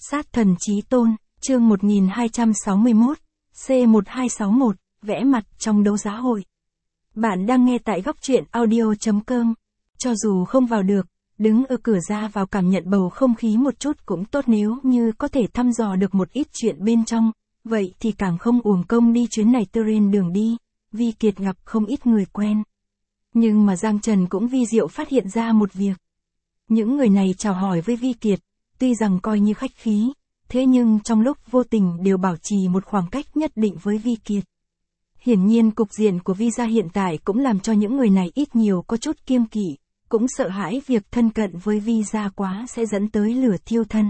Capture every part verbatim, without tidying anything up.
Sát thần chí tôn, chương một nghìn hai trăm sáu mươi mốt, C một hai sáu mốt, vẽ mặt trong đấu giá hội. Bạn đang nghe tại góc truyện audio chấm com. Cho dù không vào được, đứng ở cửa ra vào cảm nhận bầu không khí một chút cũng tốt, nếu như có thể thăm dò được một ít chuyện bên trong, vậy thì càng không uổng công đi chuyến này. Trên đường đi, Vi Kiệt gặp không ít người quen. Nhưng mà Giang Trần cũng vi diệu phát hiện ra một việc. Những người này chào hỏi với Vi Kiệt, tuy rằng coi như khách khí, thế nhưng trong lúc vô tình đều bảo trì một khoảng cách nhất định với Vi Kiệt. Hiển nhiên cục diện của Vi gia hiện tại cũng làm cho những người này ít nhiều có chút kiêng kỵ, cũng sợ hãi việc thân cận với Vi gia quá sẽ dẫn tới lửa thiêu thân.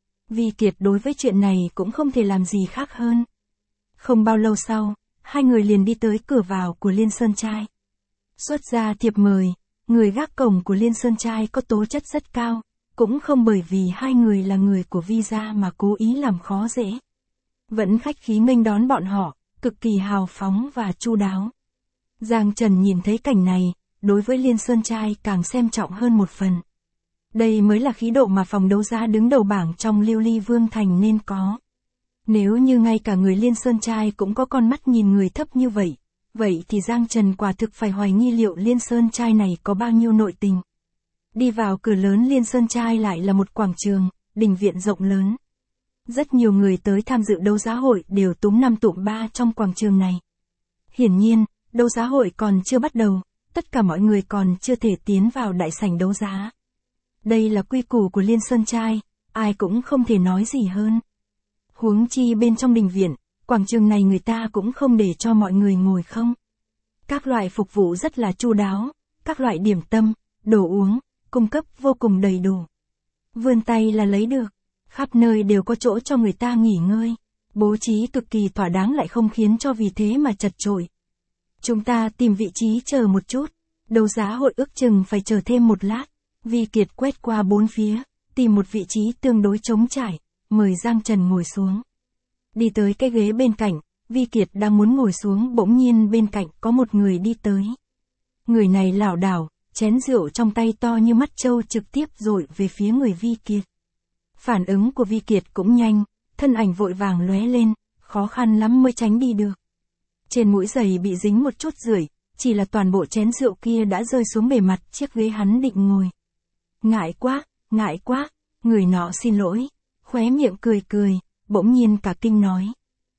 Vi Kiệt đối với chuyện này cũng không thể làm gì khác hơn. Không bao lâu sau, hai người liền đi tới cửa vào của Liên Sơn Trai. Xuất ra thiệp mời, người gác cổng của Liên Sơn Trai có tố chất rất cao, cũng không bởi vì hai người là người của Vi gia mà cố ý làm khó dễ. Vẫn khách khí nghênh đón bọn họ, cực kỳ hào phóng và chu đáo. Giang Trần nhìn thấy cảnh này, đối với Liên Sơn Trai càng xem trọng hơn một phần. Đây mới là khí độ mà phòng đấu giá đứng đầu bảng trong Lưu Ly Vương Thành nên có. Nếu như ngay cả người Liên Sơn Trai cũng có con mắt nhìn người thấp như vậy, vậy thì Giang Trần quả thực phải hoài nghi liệu Liên Sơn Trai này có bao nhiêu nội tình. Đi vào cửa lớn Liên Sơn Trai lại là một quảng trường, đình viện rộng lớn. Rất nhiều người tới tham dự đấu giá hội đều túm năm tụm ba trong quảng trường này. Hiển nhiên, đấu giá hội còn chưa bắt đầu, tất cả mọi người còn chưa thể tiến vào đại sảnh đấu giá. Đây là quy củ của Liên Sơn Trai, ai cũng không thể nói gì hơn. Huống chi bên trong đình viện, quảng trường này người ta cũng không để cho mọi người ngồi không. Các loại phục vụ rất là chu đáo, các loại điểm tâm, đồ uống, cung cấp vô cùng đầy đủ. Vươn tay là lấy được, khắp nơi đều có chỗ cho người ta nghỉ ngơi, bố trí cực kỳ thỏa đáng lại không khiến cho vì thế mà chật chội. Chúng ta tìm vị trí chờ một chút, đấu giá hội ước chừng phải chờ thêm một lát. Vi Kiệt quét qua bốn phía, tìm một vị trí tương đối trống trải, mời Giang Trần ngồi xuống. Đi tới cái ghế bên cạnh, Vi Kiệt đang muốn ngồi xuống bỗng nhiên bên cạnh có một người đi tới. Người này lảo đảo, chén rượu trong tay to như mắt trâu trực tiếp dội về phía người Vi Kiệt. Phản ứng của Vi Kiệt cũng nhanh, thân ảnh vội vàng lóe lên, khó khăn lắm mới tránh đi được. Trên mũi giày bị dính một chút rưởi, chỉ là toàn bộ chén rượu kia đã rơi xuống bề mặt chiếc ghế hắn định ngồi. Ngại quá, ngại quá, người nọ xin lỗi, khóe miệng cười cười, bỗng nhiên cả kinh nói.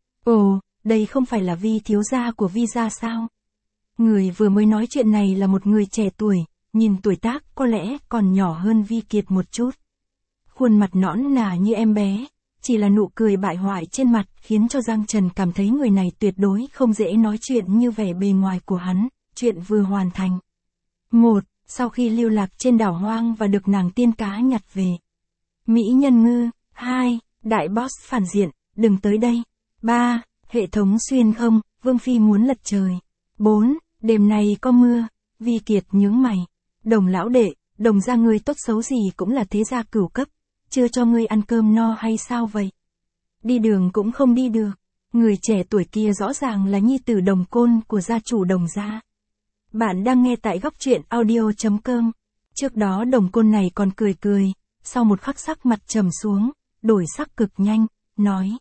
Ồ, đây không phải là Vi thiếu gia của Vi gia sao? Người vừa mới nói chuyện này là một người trẻ tuổi, nhìn tuổi tác có lẽ còn nhỏ hơn Vi Kiệt một chút. Khuôn mặt nõn nà như em bé, chỉ là nụ cười bại hoại trên mặt khiến cho Giang Trần cảm thấy người này tuyệt đối không dễ nói chuyện như vẻ bề ngoài của hắn, chuyện vừa hoàn thành. Một, sau khi lưu lạc trên đảo hoang và được nàng tiên cá nhặt về. Mỹ nhân ngư. Hai, đại boss phản diện, đừng tới đây. Ba, hệ thống xuyên không, Vương Phi muốn lật trời. Bốn, đêm nay có mưa. Vi Kiệt nhướng mày. Đồng lão đệ, Đồng gia ngươi tốt xấu gì cũng là thế gia cửu cấp, chưa cho ngươi ăn cơm no hay sao vậy? Đi đường cũng không đi được. Người trẻ tuổi kia rõ ràng là nhi tử Đồng Côn của gia chủ Đồng gia. Bạn đang nghe tại góc truyện audio chấm com. Trước đó Đồng Côn này còn cười cười, sau một khắc sắc mặt trầm xuống, đổi sắc cực nhanh, nói.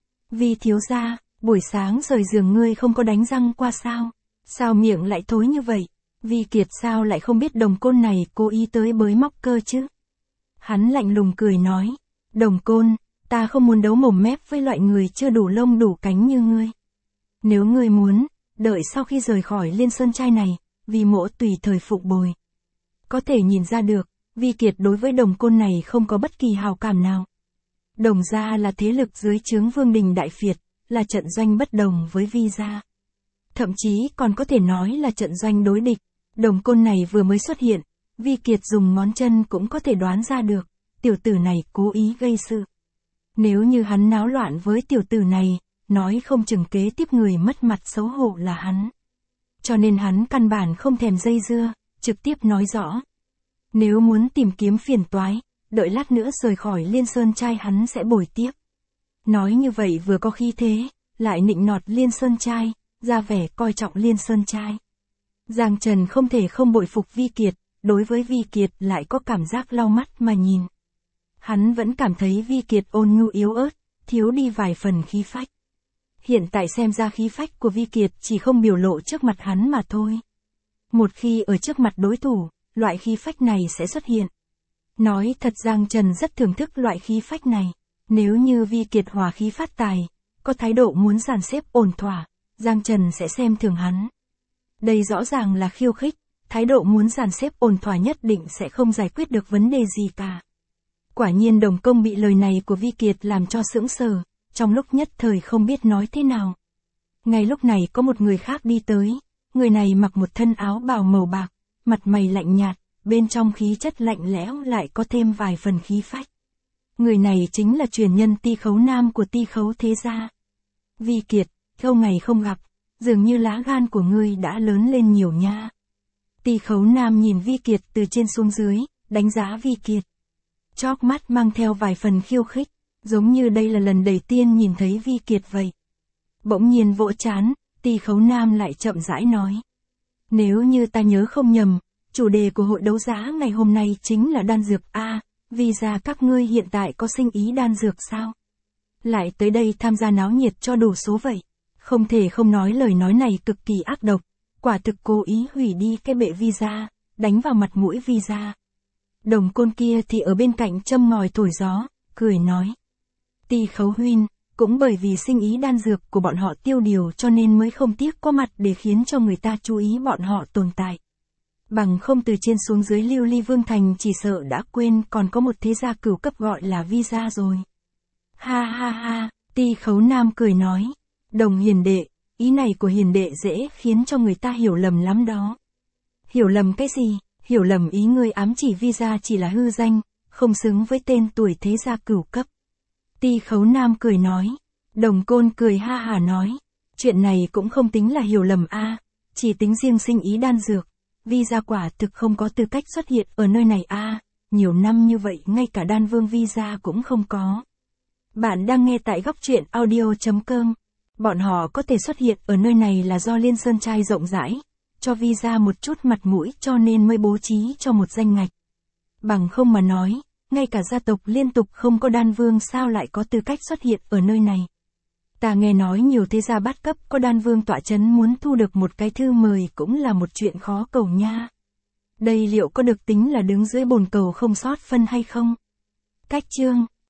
Vi thiếu gia, buổi sáng rời giường ngươi không có đánh răng qua sao? Sao miệng lại thối như vậy? Vi Kiệt sao lại không biết Đồng Côn này cố ý tới bới móc cơ chứ? Hắn lạnh lùng cười nói. Đồng Côn, ta không muốn đấu mồm mép với loại người chưa đủ lông đủ cánh như ngươi. Nếu ngươi muốn, đợi sau khi rời khỏi Liên Sơn Trai này, Vi mỗ tùy thời phục bồi. Có thể nhìn ra được, Vi Kiệt đối với Đồng Côn này không có bất kỳ hào cảm nào. Đồng gia là thế lực dưới trướng Vương Đình Đại Phiệt, là trận doanh bất đồng với Vi gia. Thậm chí còn có thể nói là trận doanh đối địch. Đồng Côn này vừa mới xuất hiện, Vi Kiệt dùng ngón chân cũng có thể đoán ra được, tiểu tử này cố ý gây sự. Nếu như hắn náo loạn với tiểu tử này, nói không chừng kế tiếp người mất mặt xấu hổ là hắn. Cho nên hắn căn bản không thèm dây dưa, trực tiếp nói rõ. Nếu muốn tìm kiếm phiền toái, đợi lát nữa rời khỏi Liên Sơn Trai hắn sẽ bồi tiếp. Nói như vậy vừa có khí thế, lại nịnh nọt Liên Sơn Trai, ra vẻ coi trọng Liên Sơn Trai. Giang Trần không thể không bội phục Vi Kiệt, đối với Vi Kiệt lại có cảm giác lau mắt mà nhìn. Hắn vẫn cảm thấy Vi Kiệt ôn nhu yếu ớt, thiếu đi vài phần khí phách. Hiện tại xem ra khí phách của Vi Kiệt chỉ không biểu lộ trước mặt hắn mà thôi. Một khi ở trước mặt đối thủ, loại khí phách này sẽ xuất hiện. Nói thật Giang Trần rất thưởng thức loại khí phách này. Nếu như Vi Kiệt hòa khí phát tài, có thái độ muốn dàn xếp ổn thỏa, Giang Trần sẽ xem thường hắn. Đây rõ ràng là khiêu khích, thái độ muốn dàn xếp ổn thỏa nhất định sẽ không giải quyết được vấn đề gì cả. Quả nhiên Đồng Công bị lời này của Vi Kiệt làm cho sững sờ, trong lúc nhất thời không biết nói thế nào. Ngay lúc này có một người khác đi tới, người này mặc một thân áo bào màu bạc, mặt mày lạnh nhạt, bên trong khí chất lạnh lẽo lại có thêm vài phần khí phách. Người này chính là truyền nhân Ti Khấu Nam của Ti Khấu thế gia. Vi Kiệt, lâu ngày không gặp, dường như lá gan của ngươi đã lớn lên nhiều nha. Ti Khấu Nam nhìn Vi Kiệt từ trên xuống dưới, đánh giá Vi Kiệt. Chóp mắt mang theo vài phần khiêu khích, giống như đây là lần đầu tiên nhìn thấy Vi Kiệt vậy. Bỗng nhiên vỗ trán, Ti Khấu Nam lại chậm rãi nói. Nếu như ta nhớ không nhầm, chủ đề của hội đấu giá ngày hôm nay chính là đan dược A, vì ra các ngươi hiện tại có sinh ý đan dược sao? Lại tới đây tham gia náo nhiệt cho đủ số vậy. Không thể không nói lời nói này cực kỳ ác độc, quả thực cố ý hủy đi cái bệ visa, đánh vào mặt mũi visa. Đồng Côn kia thì ở bên cạnh châm ngòi thổi gió, cười nói. Ti Khấu huynh, cũng bởi vì sinh ý đan dược của bọn họ tiêu điều cho nên mới không tiếc có mặt để khiến cho người ta chú ý bọn họ tồn tại. Bằng không từ trên xuống dưới Lưu Ly Vương Thành chỉ sợ đã quên còn có một thế gia cửu cấp gọi là visa rồi. Ha ha ha, Ti Khấu Nam cười nói. Đồng hiền đệ, ý này của hiền đệ dễ khiến cho người ta hiểu lầm lắm đó. Hiểu lầm cái gì? Hiểu lầm ý ngươi ám chỉ visa chỉ là hư danh, không xứng với tên tuổi thế gia cửu cấp. Ti Khấu Nam cười nói. Đồng Côn cười ha hà nói. Chuyện này cũng không tính là hiểu lầm a, chỉ tính riêng sinh ý đan dược. Visa quả thực không có tư cách xuất hiện ở nơi này a, nhiều năm như vậy ngay cả đan vương visa cũng không có. Bạn đang nghe tại góc truyện audio chấm com. Bọn họ có thể xuất hiện ở nơi này là do Liên Sơn trai rộng rãi, cho visa một chút mặt mũi cho nên mới bố trí cho một danh ngạch. Bằng không mà nói, ngay cả gia tộc liên tục không có đan vương sao lại có tư cách xuất hiện ở nơi này. Ta nghe nói nhiều thế gia bát cấp có đan vương tọa chấn muốn thu được một cái thư mời cũng là một chuyện khó cầu nha. Đây liệu có được tính là đứng dưới bồn cầu không sót phân hay không? Cách chương